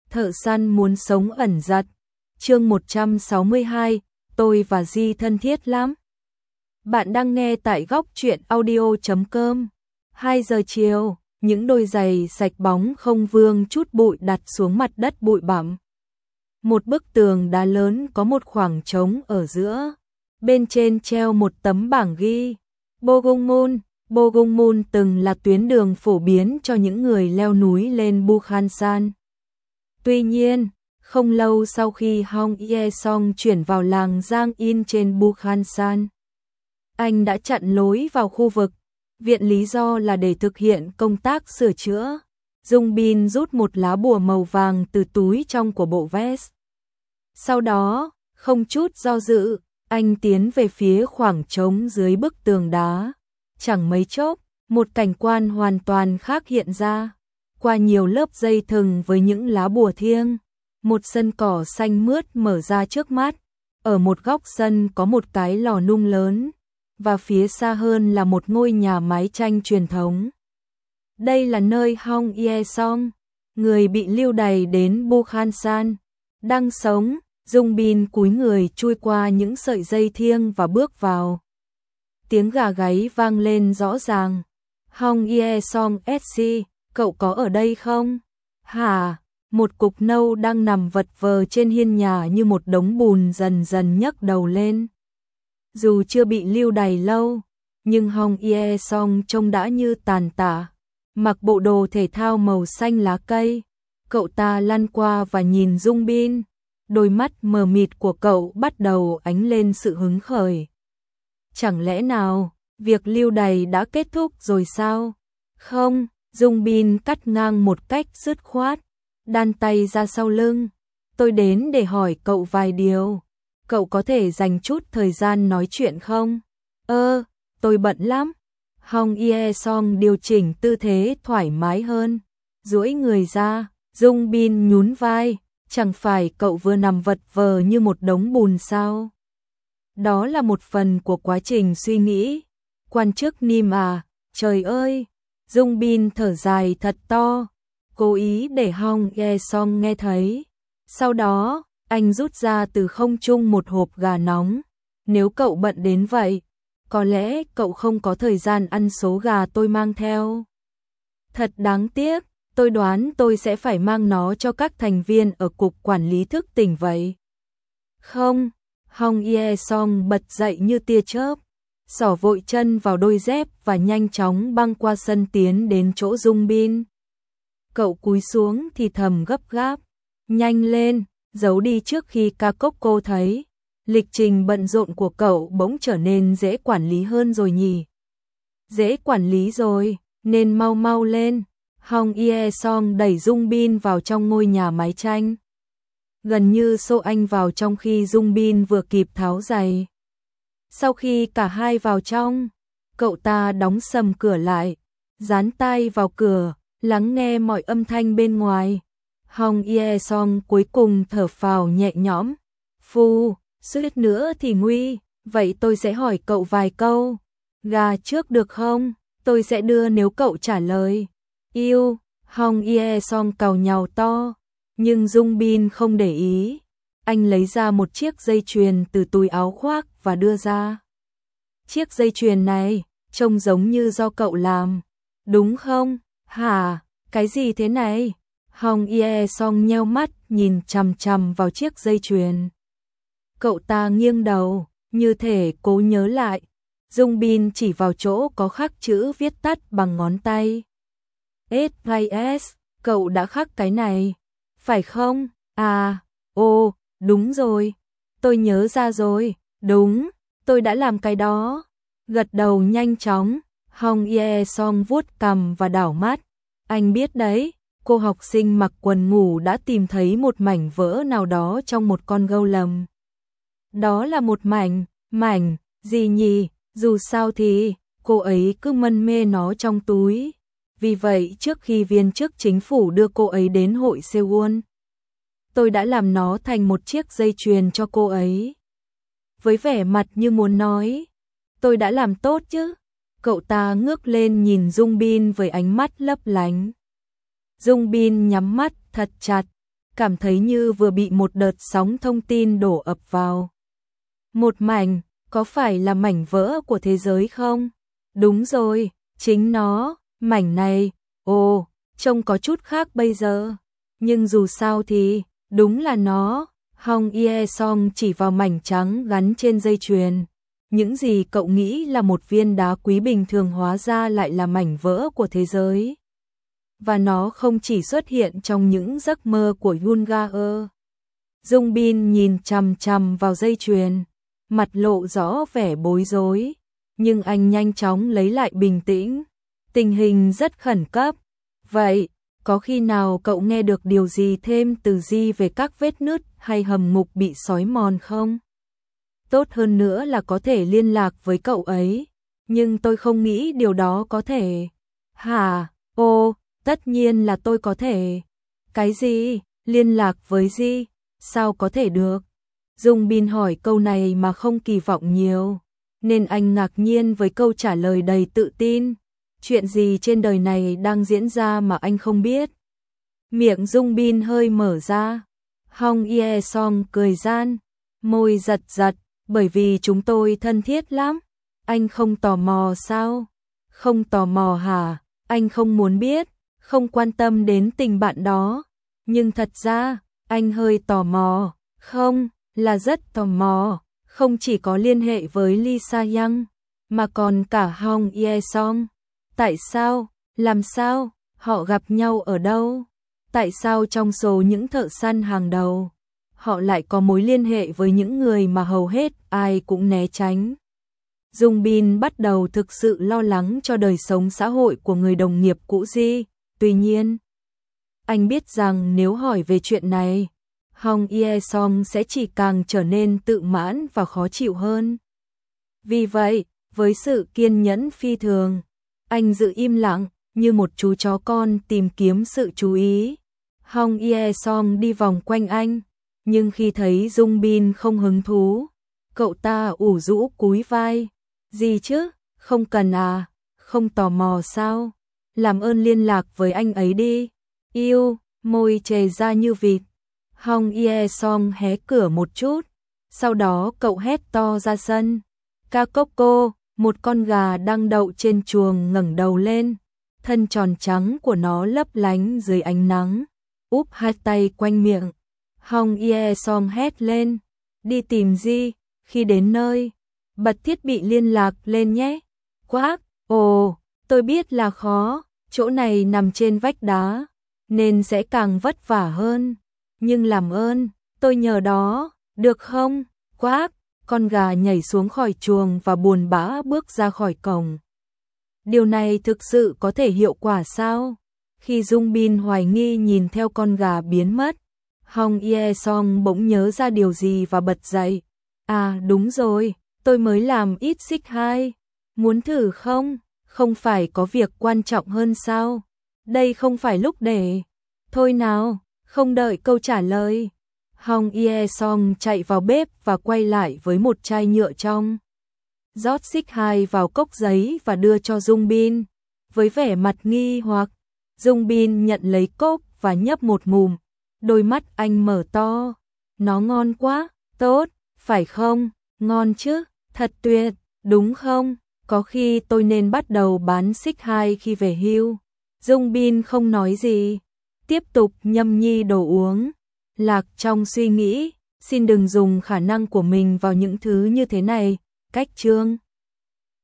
Thợ săn muốn sống ẩn giật. Chương 162, tôi và Di thân thiết lắm. Bạn đang nghe tại góc truyện audio.com. 2 giờ chiều, những đôi giày sạch bóng không vương chút bụi đặt xuống mặt đất bụi bặm. Một bức tường đá lớn có một khoảng trống ở giữa. Bên trên treo một tấm bảng ghi Bogongmun. Bogongmun từng là tuyến đường phổ biến cho những người leo núi lên Bukhansan. Tuy nhiên, không lâu sau khi Hong Ye-song chuyển vào làng Giang In trên Bukhansan, anh đã chặn lối vào khu vực. Viện lý do là để thực hiện công tác sửa chữa. Dung Bin rút một lá bùa màu vàng từ túi trong của bộ vest. Sau đó, không chút do dự, anh tiến về phía khoảng trống dưới bức tường đá. Chẳng mấy chốc, một cảnh quan hoàn toàn khác hiện ra. Qua nhiều lớp dây thừng với những lá bùa thiêng, một sân cỏ xanh mướt mở ra trước mắt. Ở một góc sân có một cái lò nung lớn, và phía xa hơn là một ngôi nhà mái tranh truyền thống. Đây là nơi Hong Ye-song, người bị lưu đày đến Bukhansan, đang sống. Dung Bin cúi người chui qua những sợi dây thiêng và bước vào. Tiếng gà gáy vang lên rõ ràng. Hong Ye-song SC, cậu có ở đây không? Hả? Một cục nâu đang nằm vật vờ trên hiên nhà như một đống bùn dần dần nhấc đầu lên. Dù chưa bị lưu đày lâu, nhưng Hong Ye-song trông đã như tàn tạ. Mặc bộ đồ thể thao màu xanh lá cây, cậu ta lăn qua và nhìn Dung Bin. Đôi mắt mờ mịt của cậu bắt đầu ánh lên sự hứng khởi. Chẳng lẽ nào, việc lưu đày đã kết thúc rồi sao? Không, Dung Bin cắt ngang một cách dứt khoát, đan tay ra sau lưng. Tôi đến để hỏi cậu vài điều. Cậu có thể dành chút thời gian nói chuyện không? Tôi bận lắm. Hong Ye-song điều chỉnh tư thế thoải mái hơn, duỗi người ra. Dung Bin nhún vai. Chẳng phải cậu vừa nằm vật vờ như một đống bùn sao? Đó là một phần của quá trình suy nghĩ. Quan chức Nim à, trời ơi! Dung Bin thở dài thật to, cố ý để Hong Ye-song nghe thấy. Sau đó, anh rút ra từ không trung một hộp gà nóng. Nếu cậu bận đến vậy, có lẽ cậu không có thời gian ăn số gà tôi mang theo. Thật đáng tiếc. Tôi đoán tôi sẽ phải mang nó cho các thành viên ở cục quản lý thức tỉnh vậy. Không, Hong Ye-song bật dậy như tia chớp, xỏ vội chân vào đôi dép và nhanh chóng băng qua sân tiến đến chỗ Dung Bin. Cậu cúi xuống thì thầm gấp gáp, nhanh lên, giấu đi trước khi Kakoko thấy. Lịch trình bận rộn của cậu bỗng trở nên dễ quản lý hơn rồi nhỉ? Dễ quản lý rồi, nên mau mau lên. Hong Ye-song đẩy Dung Bin vào trong ngôi nhà mái tranh. Gần như xô anh vào trong khi Dung Bin vừa kịp tháo giày. Sau khi cả hai vào trong, cậu ta đóng sầm cửa lại, dán tai vào cửa, lắng nghe mọi âm thanh bên ngoài. Hong Ye-song cuối cùng thở phào nhẹ nhõm. Phu, suýt nữa thì nguy, vậy tôi sẽ hỏi cậu vài câu. Gà trước được không? Tôi sẽ đưa nếu cậu trả lời. Yêu, Hong Ye-song càu nhàu to, nhưng Dung Bin không để ý. Anh lấy ra một chiếc dây chuyền từ túi áo khoác và đưa ra. Chiếc dây chuyền này, trông giống như do cậu làm, đúng không? Hả, cái gì thế này? Hong Ye-song nheo mắt nhìn chằm chằm vào chiếc dây chuyền. Cậu ta nghiêng đầu, như thể cố nhớ lại. Dung Bin chỉ vào chỗ có khắc chữ viết tắt bằng ngón tay. S.I.S. Cậu đã khắc cái này, phải không? À, đúng rồi, tôi nhớ ra rồi, đúng, tôi đã làm cái đó. Gật đầu nhanh chóng, Hong Ye-song vuốt cằm và đảo mắt. Anh biết đấy, cô học sinh mặc quần ngủ đã tìm thấy một mảnh vỡ nào đó trong một con gâu lầm. Đó là một mảnh, gì nhỉ? Dù sao thì, cô ấy cứ mân mê nó trong túi. Vì vậy trước khi viên chức chính phủ đưa cô ấy đến hội Seoul, tôi đã làm nó thành một chiếc dây chuyền cho cô ấy. Với vẻ mặt như muốn nói, tôi đã làm tốt chứ. Cậu ta ngước lên nhìn Dung Bin với ánh mắt lấp lánh. Dung Bin nhắm mắt thật chặt, cảm thấy như vừa bị một đợt sóng thông tin đổ ập vào. Một mảnh, có phải là mảnh vỡ của thế giới không? Đúng rồi, chính nó, mảnh này, ồ, trông có chút khác bây giờ. Nhưng dù sao thì, đúng là nó. Hong Ye Song chỉ vào mảnh trắng gắn trên dây chuyền. Những gì cậu nghĩ là một viên đá quý bình thường hóa ra lại là mảnh vỡ của thế giới. Và nó không chỉ xuất hiện trong những giấc mơ của Yoon Ga-eul. Dung Bin nhìn chằm chằm vào dây chuyền, mặt lộ rõ vẻ bối rối, nhưng anh nhanh chóng lấy lại bình tĩnh. Tình hình rất khẩn cấp. Vậy, có khi nào cậu nghe được điều gì thêm từ Di về các vết nứt hay hầm ngục bị xói mòn không? Tốt hơn nữa là có thể liên lạc với cậu ấy, nhưng tôi không nghĩ điều đó có thể. Hả? Ô, tất nhiên là tôi có thể. Cái gì? Liên lạc với Di? Sao có thể được? Dung Bin hỏi câu này mà không kỳ vọng nhiều, nên anh ngạc nhiên với câu trả lời đầy tự tin. Chuyện gì trên đời này đang diễn ra mà anh không biết? Miệng Dung Bin hơi mở ra. Hong Ye Song cười gian, môi giật giật, bởi vì chúng tôi thân thiết lắm. Anh không tò mò sao? Không tò mò hả? Anh không muốn biết, không quan tâm đến tình bạn đó. Nhưng thật ra, anh hơi tò mò. Không, là rất tò mò. Không chỉ có liên hệ với Lisa Yang, mà còn cả Hong Ye Song. Tại sao? Làm sao? Họ gặp nhau ở đâu? Tại sao trong số những thợ săn hàng đầu, họ lại có mối liên hệ với những người mà hầu hết ai cũng né tránh? Dung Bin bắt đầu thực sự lo lắng cho đời sống xã hội của người đồng nghiệp cũ Di. Tuy nhiên, anh biết rằng nếu hỏi về chuyện này, Hong Ye Song sẽ chỉ càng trở nên tự mãn và khó chịu hơn. Vì vậy, với sự kiên nhẫn phi thường, anh giữ im lặng, như một chú chó con tìm kiếm sự chú ý. Hong Ye Song đi vòng quanh anh, nhưng khi thấy Dung Bin không hứng thú, cậu ta ủ rũ cúi vai. Gì chứ, không cần à, không tò mò sao? Làm ơn liên lạc với anh ấy đi. Yêu, môi chề ra như vịt. Hong Ye Song hé cửa một chút, sau đó cậu hét to ra sân. Kakoko, một con gà đang đậu trên chuồng ngẩng đầu lên, thân tròn trắng của nó lấp lánh dưới ánh nắng, úp hai tay quanh miệng. Hong Ye Song hét lên, đi tìm Di. Khi đến nơi, bật thiết bị liên lạc lên nhé. Quác, ồ, tôi biết là khó, chỗ này nằm trên vách đá, nên sẽ càng vất vả hơn. Nhưng làm ơn, tôi nhờ đó, được không? Quác, con gà nhảy xuống khỏi chuồng và buồn bã bước ra khỏi cổng. Điều này thực sự có thể hiệu quả sao? Khi Dung Bin hoài nghi nhìn theo con gà biến mất, Hong Ye Song bỗng nhớ ra điều gì và bật dậy. À đúng rồi, tôi mới làm ít xích 2. Muốn thử không? Không phải có việc quan trọng hơn sao? Đây không phải lúc để. Thôi nào, không đợi câu trả lời. Hong Ye Song chạy vào bếp và quay lại với một chai nhựa trong. Rót xích 2 vào cốc giấy và đưa cho Dung Bin. Với vẻ mặt nghi hoặc, Dung Bin nhận lấy cốc và nhấp một ngụm. Đôi mắt anh mở to. Nó ngon quá, tốt, phải không? Ngon chứ, thật tuyệt, đúng không? Có khi tôi nên bắt đầu bán xích 2 khi về hưu. Dung Bin không nói gì, tiếp tục nhâm nhi đồ uống. Lạc trong suy nghĩ, xin đừng dùng khả năng của mình vào những thứ như thế này. Cách chương